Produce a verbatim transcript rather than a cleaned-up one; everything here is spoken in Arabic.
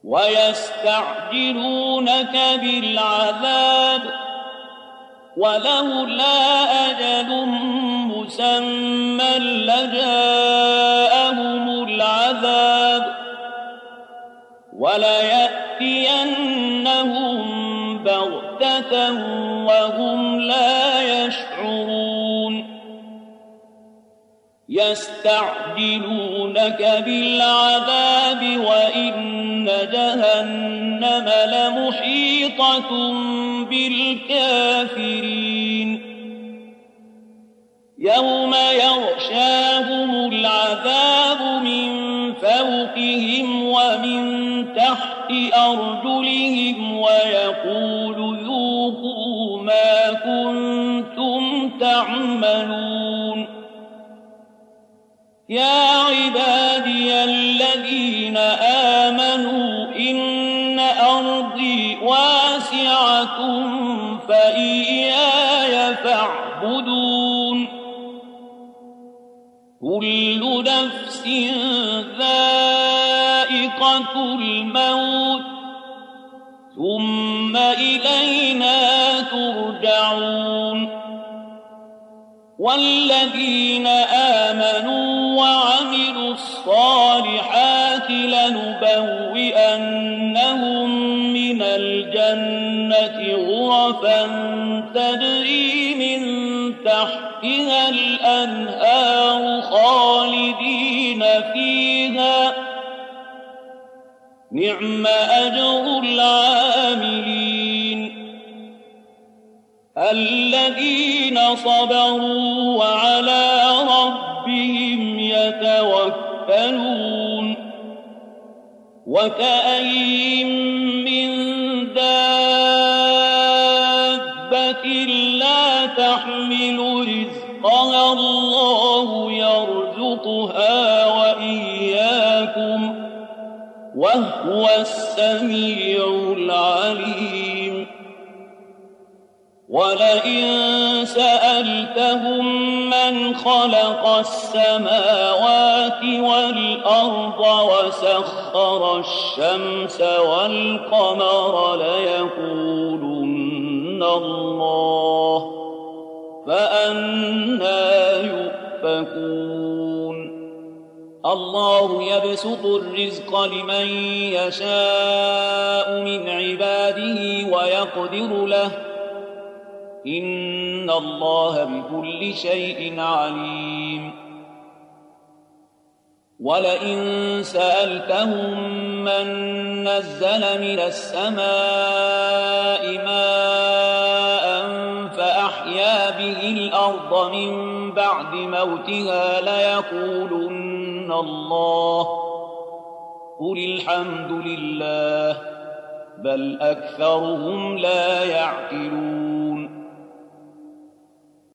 ويستعجلونك بالعذاب ولولا أجل مسمى لجاءهم العذاب وليأتينهم بغتة وهم لا يشعرون يستعجلونك بالعذاب وإن جهنم لمحيطة بالكافرين يوم يغشاهم العذاب من فوقهم ومن تحت أرجلهم ويقول ذوقوا ما كنتم تعملون يا عبادي الذين آمنوا إن أرضي واسعة فإياي فاعبدون كل نفس ذائقة الموت ثم إلينا ترجعون والذين آمنوا وعملوا الصالحات لنبوئنهم من الجنة غرفا تجري من تحتها الأنهار خالدين فيها نعم أجر العاملين الذين صبروا وعلى ربهم يتوكلون وكأين من دابة لا تحمل رزقها الله يرزقها وإياكم وهو السميع العليم ولئن سألتهم من خلق السماوات والأرض وسخر الشمس والقمر ليقولن الله فأنى يؤفكون الله يبسط الرزق لمن يشاء من عباده ويقدر له إن الله بكل شيء عليم ولئن سألتهم من نزل من السماء ماء فأحيا به الأرض من بعد موتها ليقولن الله قل الحمد لله بل أكثرهم لا يعقلون